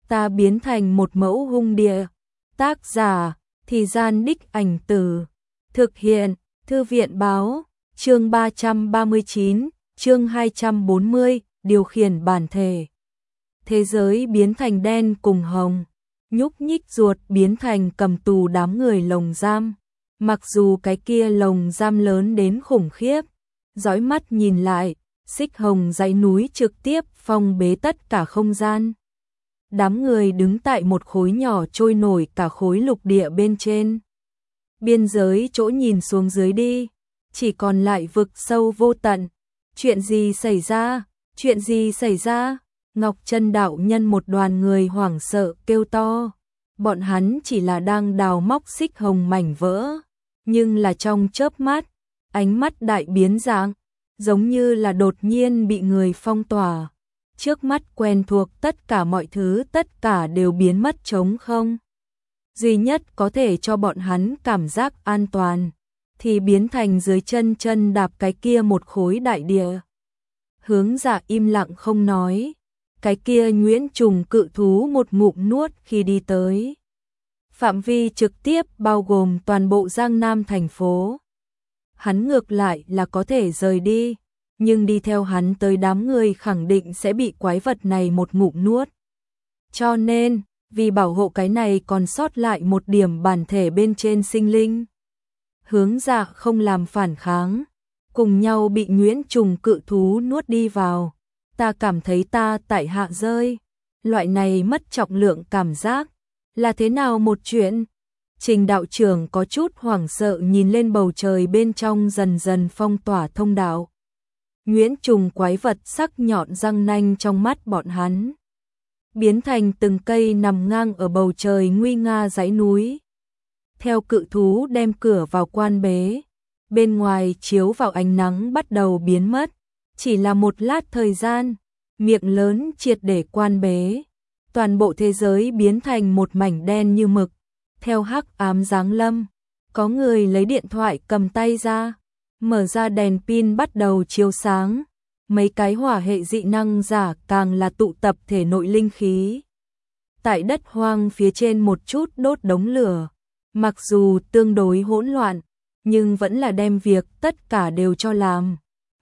ta biến thành một mẫu hung địa. Tác giả, Thì Gian Đích Ảnh Từ. Thực hiện, Thư viện Báo. Chương 339, chương 240, điều khiển bản thể. Thế giới biến thành đen cùng hồng, nhúc nhích ruột biến thành cầm tù đám người lồng giam. Mặc dù cái kia lồng giam lớn đến khủng khiếp, dõi mắt nhìn lại, xích hồng dãy núi trực tiếp phong bế tất cả không gian. Đám người đứng tại một khối nhỏ trôi nổi cả khối lục địa bên trên. Biên giới chỗ nhìn xuống dưới đi, chỉ còn lại vực sâu vô tận. Chuyện gì xảy ra? Chuyện gì xảy ra? Ngọc Chân đạo nhân một đoàn người hoảng sợ kêu to. Bọn hắn chỉ là đang đào móc xích hồng mảnh vỡ, nhưng là trong chớp mắt, ánh mắt đại biến dạng, giống như là đột nhiên bị người phong tỏa. Trước mắt quen thuộc tất cả mọi thứ tất cả đều biến mất trống không. Duy nhất có thể cho bọn hắn cảm giác an toàn, thì biến thành dưới chân đạp cái kia một khối đại địa. Hướng Dạ im lặng không nói, cái kia nhuyễn trùng cự thú một ngụm nuốt khi đi tới. Phạm vi trực tiếp bao gồm toàn bộ Giang Nam thành phố. Hắn ngược lại là có thể rời đi, nhưng đi theo hắn tới đám người khẳng định sẽ bị quái vật này một ngụm nuốt. Cho nên, vì bảo hộ cái này còn sót lại một điểm bản thể bên trên sinh linh, Hướng Dạ không làm phản kháng, cùng nhau bị nhuyễn trùng cự thú nuốt đi vào. Ta cảm thấy ta tại hạ rơi, loại này mất trọng lượng cảm giác, là thế nào một chuyện? Trình đạo trưởng có chút hoảng sợ nhìn lên bầu trời bên trong dần dần phong tỏa thông đạo. Nhuyễn trùng quái vật sắc nhọn răng nanh trong mắt bọn hắn, biến thành từng cây nằm ngang ở bầu trời nguy nga dãy núi. Theo cự thú đem cửa vào quan bế, bên ngoài chiếu vào ánh nắng bắt đầu biến mất. Chỉ là một lát thời gian, miệng lớn triệt để quan bế. Toàn bộ thế giới biến thành một mảnh đen như mực. Theo hắc ám giáng lâm, có người lấy điện thoại cầm tay ra, mở ra đèn pin bắt đầu chiếu sáng. Mấy cái hỏa hệ dị năng giả càng là tụ tập thể nội linh khí. Tại đất hoang phía trên một chút đốt đống lửa, mặc dù tương đối hỗn loạn, nhưng vẫn là đem việc tất cả đều cho làm.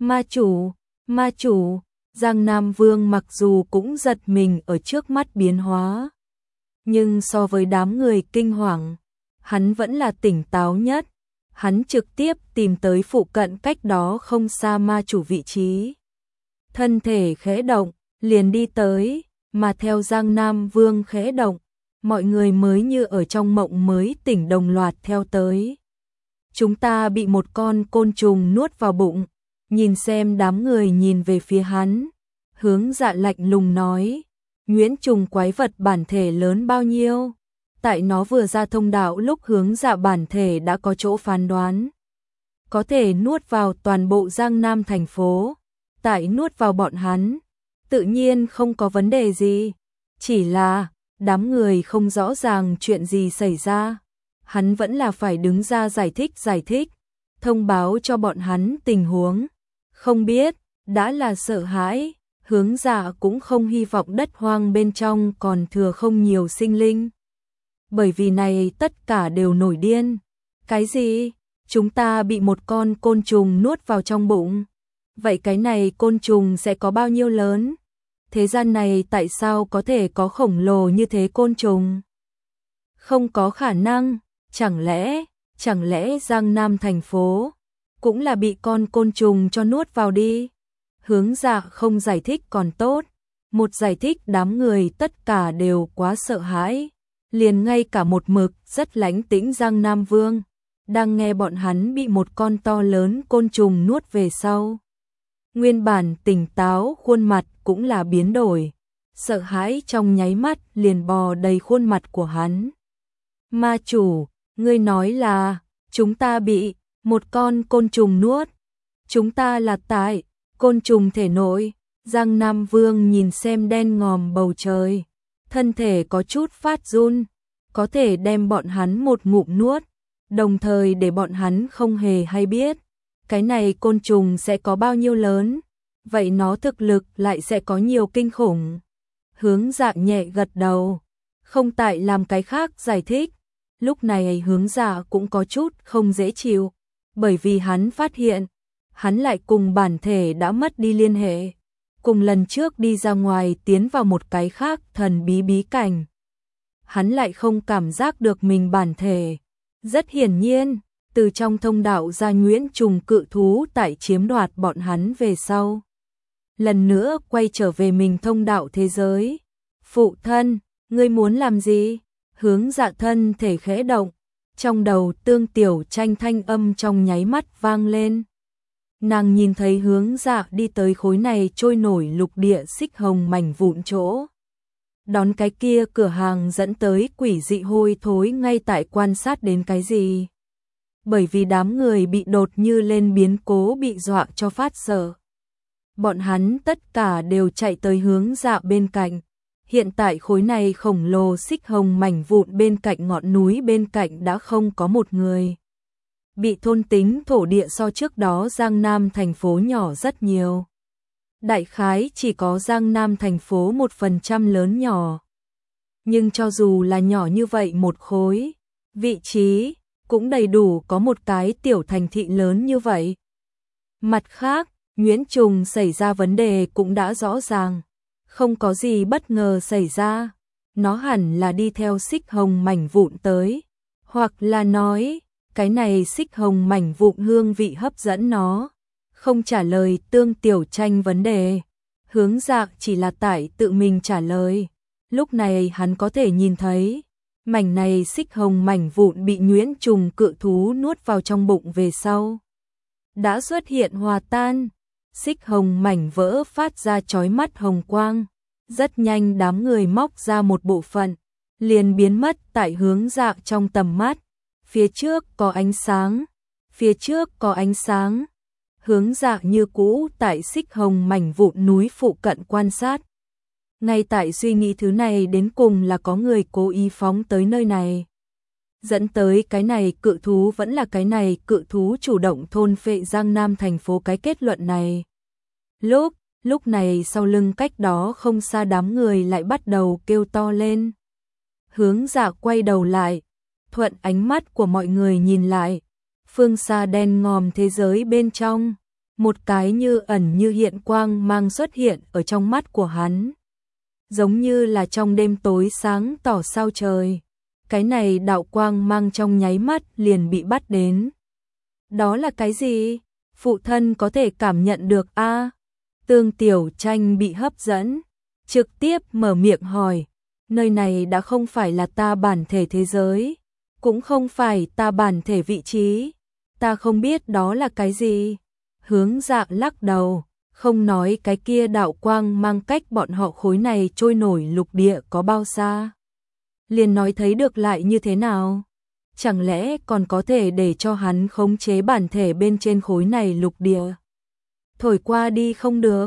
Ma chủ, Giang Nam Vương mặc dù cũng giật mình ở trước mắt biến hóa, nhưng so với đám người kinh hoàng, hắn vẫn là tỉnh táo nhất. Hắn trực tiếp tìm tới phụ cận cách đó không xa ma chủ vị trí. Thân thể khẽ động, liền đi tới, mà theo Giang Nam Vương khẽ động, mọi người mới như ở trong mộng mới tỉnh đồng loạt theo tới. Chúng ta bị một con côn trùng nuốt vào bụng. Nhìn xem đám người nhìn về phía hắn, Hướng Dạ lạnh lùng nói, nhuyễn trùng quái vật bản thể lớn bao nhiêu? Tại nó vừa ra thông đạo lúc Hướng Dạ bản thể đã có chỗ phán đoán. Có thể nuốt vào toàn bộ Giang Nam thành phố, tại nuốt vào bọn hắn, tự nhiên không có vấn đề gì. Chỉ là, đám người không rõ ràng chuyện gì xảy ra. Hắn vẫn là phải đứng ra giải thích, thông báo cho bọn hắn tình huống. Không biết, đã là sợ hãi, Hướng Dạ cũng không hy vọng đất hoang bên trong còn thừa không nhiều sinh linh. Bởi vì này tất cả đều nổi điên. Cái gì? Chúng ta bị một con côn trùng nuốt vào trong bụng. Vậy cái này côn trùng sẽ có bao nhiêu lớn? Thế gian này tại sao có thể có khổng lồ như thế côn trùng? Không có khả năng, chẳng lẽ Giang Nam thành phố cũng là bị con côn trùng cho nuốt vào đi. Hướng Dạ không giải thích còn tốt, một giải thích đám người tất cả đều quá sợ hãi, liền ngay cả một mực rất lánh tĩnh Giang Nam Vương, đang nghe bọn hắn bị một con to lớn côn trùng nuốt về sau. Nguyên bản tỉnh táo khuôn mặt cũng là biến đổi, sợ hãi trong nháy mắt liền bò đầy khuôn mặt của hắn. Ma chủ, ngươi nói là chúng ta bị một con côn trùng nuốt. Chúng ta là tại côn trùng thể nội. Giang Nam Vương nhìn xem đen ngòm bầu trời, thân thể có chút phát run, có thể đem bọn hắn một ngụm nuốt, đồng thời để bọn hắn không hề hay biết cái này côn trùng sẽ có bao nhiêu lớn, vậy nó thực lực lại sẽ có nhiều kinh khủng. Hướng Dạ nhẹ gật đầu, không tại làm cái khác giải thích. Lúc này Hướng Dạ cũng có chút không dễ chịu, bởi vì hắn phát hiện, hắn lại cùng bản thể đã mất đi liên hệ. Cùng lần trước đi ra ngoài tiến vào một cái khác thần bí bí cảnh. Hắn lại không cảm giác được mình bản thể. Rất hiển nhiên, từ trong thông đạo ra Nguyễn Trùng cự thú tại chiếm đoạt bọn hắn về sau. Lần nữa quay trở về mình thông đạo thế giới. Phụ thân, ngươi muốn làm gì? Hướng Dạ thân thể khẽ động, trong đầu Tương Tiểu Tranh thanh âm trong nháy mắt vang lên. Nàng nhìn thấy Hướng Dạ đi tới khối này trôi nổi lục địa xích hồng mảnh vụn chỗ. Đón cái kia cửa hàng dẫn tới quỷ dị hôi thối ngay tại quan sát đến cái gì. Bởi vì đám người bị đột như lên biến cố bị dọa cho phát sợ. Bọn hắn tất cả đều chạy tới Hướng Dạ bên cạnh. Hiện tại khối này khổng lồ xích hồng mảnh vụn bên cạnh ngọn núi bên cạnh đã không có một người. Bị thôn tính thổ địa so trước đó Giang Nam thành phố nhỏ rất nhiều. Đại khái chỉ có Giang Nam thành phố 1% lớn nhỏ. Nhưng cho dù là nhỏ như vậy một khối, vị trí cũng đầy đủ có một cái tiểu thành thị lớn như vậy. Mặt khác, Nguyễn Trùng xảy ra vấn đề cũng đã rõ ràng. Không có gì bất ngờ xảy ra. Nó hẳn là đi theo xích hồng mảnh vụn tới. Hoặc là nói, cái này xích hồng mảnh vụn hương vị hấp dẫn nó. Không trả lời Tương Tiểu Tranh vấn đề. Hướng Dạ chỉ là tại tự mình trả lời. Lúc này hắn có thể nhìn thấy, mảnh này xích hồng mảnh vụn bị Nguyễn Trùng cự thú nuốt vào trong bụng về sau. Đã xuất hiện hòa tan, xích hồng mảnh vỡ phát ra chói mắt hồng quang. Rất nhanh đám người móc ra một bộ phận, liền biến mất tại Hướng Dạ trong tầm mắt. Phía trước có ánh sáng, phía trước có ánh sáng. Hướng Dạ như cũ tại xích hồng mảnh vụn núi phụ cận quan sát. Ngay tại suy nghĩ thứ này đến cùng là có người cố ý phóng tới nơi này. Dẫn tới cái này cự thú vẫn là cái này cự thú chủ động thôn phệ Giang Nam thành phố cái kết luận này. Lúc này sau lưng cách đó không xa đám người lại bắt đầu kêu to lên. Hướng Dạ quay đầu lại, thuận ánh mắt của mọi người nhìn lại. Phương xa đen ngòm thế giới bên trong, một cái như ẩn như hiện quang mang xuất hiện ở trong mắt của hắn. Giống như là trong đêm tối sáng tỏ sao trời. Cái này đạo quang mang trong nháy mắt liền bị bắt đến. Đó là cái gì? Phụ thân có thể cảm nhận được a? Tương Tiểu Tranh bị hấp dẫn, trực tiếp mở miệng hỏi. Nơi này đã không phải là ta bản thể thế giới, cũng không phải ta bản thể vị trí. Ta không biết đó là cái gì. Hướng Dạ lắc đầu, không nói cái kia đạo quang mang cách bọn họ khối này trôi nổi lục địa có bao xa. Liền nói thấy được lại như thế nào? Chẳng lẽ còn có thể để cho hắn khống chế bản thể bên trên khối này lục địa? Thổi qua đi không được.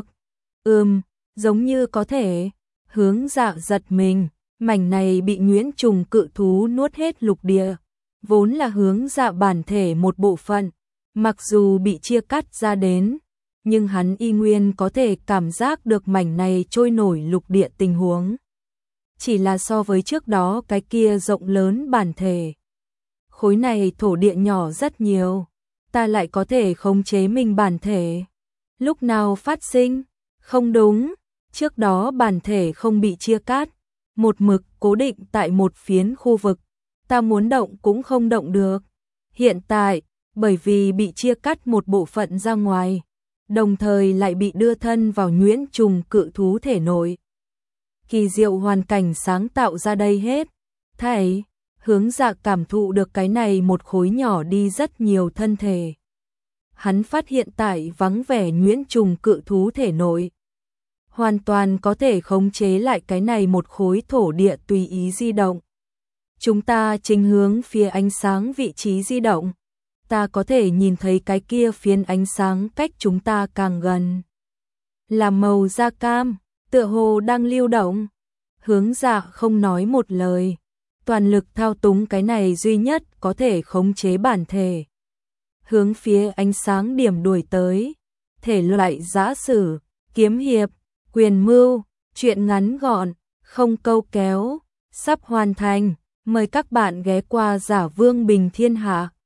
Giống như có thể. Hướng Dạ giật mình, mảnh này bị Nguyễn Trùng cự thú nuốt hết lục địa. Vốn là Hướng Dạ bản thể một bộ phận, mặc dù bị chia cắt ra đến, nhưng hắn y nguyên có thể cảm giác được mảnh này trôi nổi lục địa tình huống. Chỉ là so với trước đó cái kia rộng lớn bản thể. Khối này thổ địa nhỏ rất nhiều, ta lại có thể khống chế mình bản thể. Lúc nào phát sinh? Không đúng, trước đó bản thể không bị chia cắt, một mực cố định tại một phiến khu vực, ta muốn động cũng không động được. Hiện tại, bởi vì bị chia cắt một bộ phận ra ngoài, đồng thời lại bị đưa thân vào Nguyễn Trùng cự thú thể nội. Kỳ diệu hoàn cảnh sáng tạo ra đây hết. Thảy, Hướng Dạ cảm thụ được cái này một khối nhỏ đi rất nhiều thân thể. Hắn phát hiện tại vắng vẻ Nguyễn Trùng cự thú thể nội. Hoàn toàn có thể khống chế lại cái này một khối thổ địa tùy ý di động. Chúng ta chính hướng phía ánh sáng vị trí di động. Ta có thể nhìn thấy cái kia phiến ánh sáng cách chúng ta càng gần. Là màu da cam, tựa hồ đang lưu động. Hướng Dạ không nói một lời. Toàn lực thao túng cái này duy nhất có thể khống chế bản thể. Hướng phía ánh sáng điểm đuổi tới. Thể loại giã sử, kiếm hiệp, quyền mưu, Chuyện ngắn gọn, không câu kéo, sắp hoàn thành. Mời các bạn ghé qua Giả Vương Bình Thiên Hạ.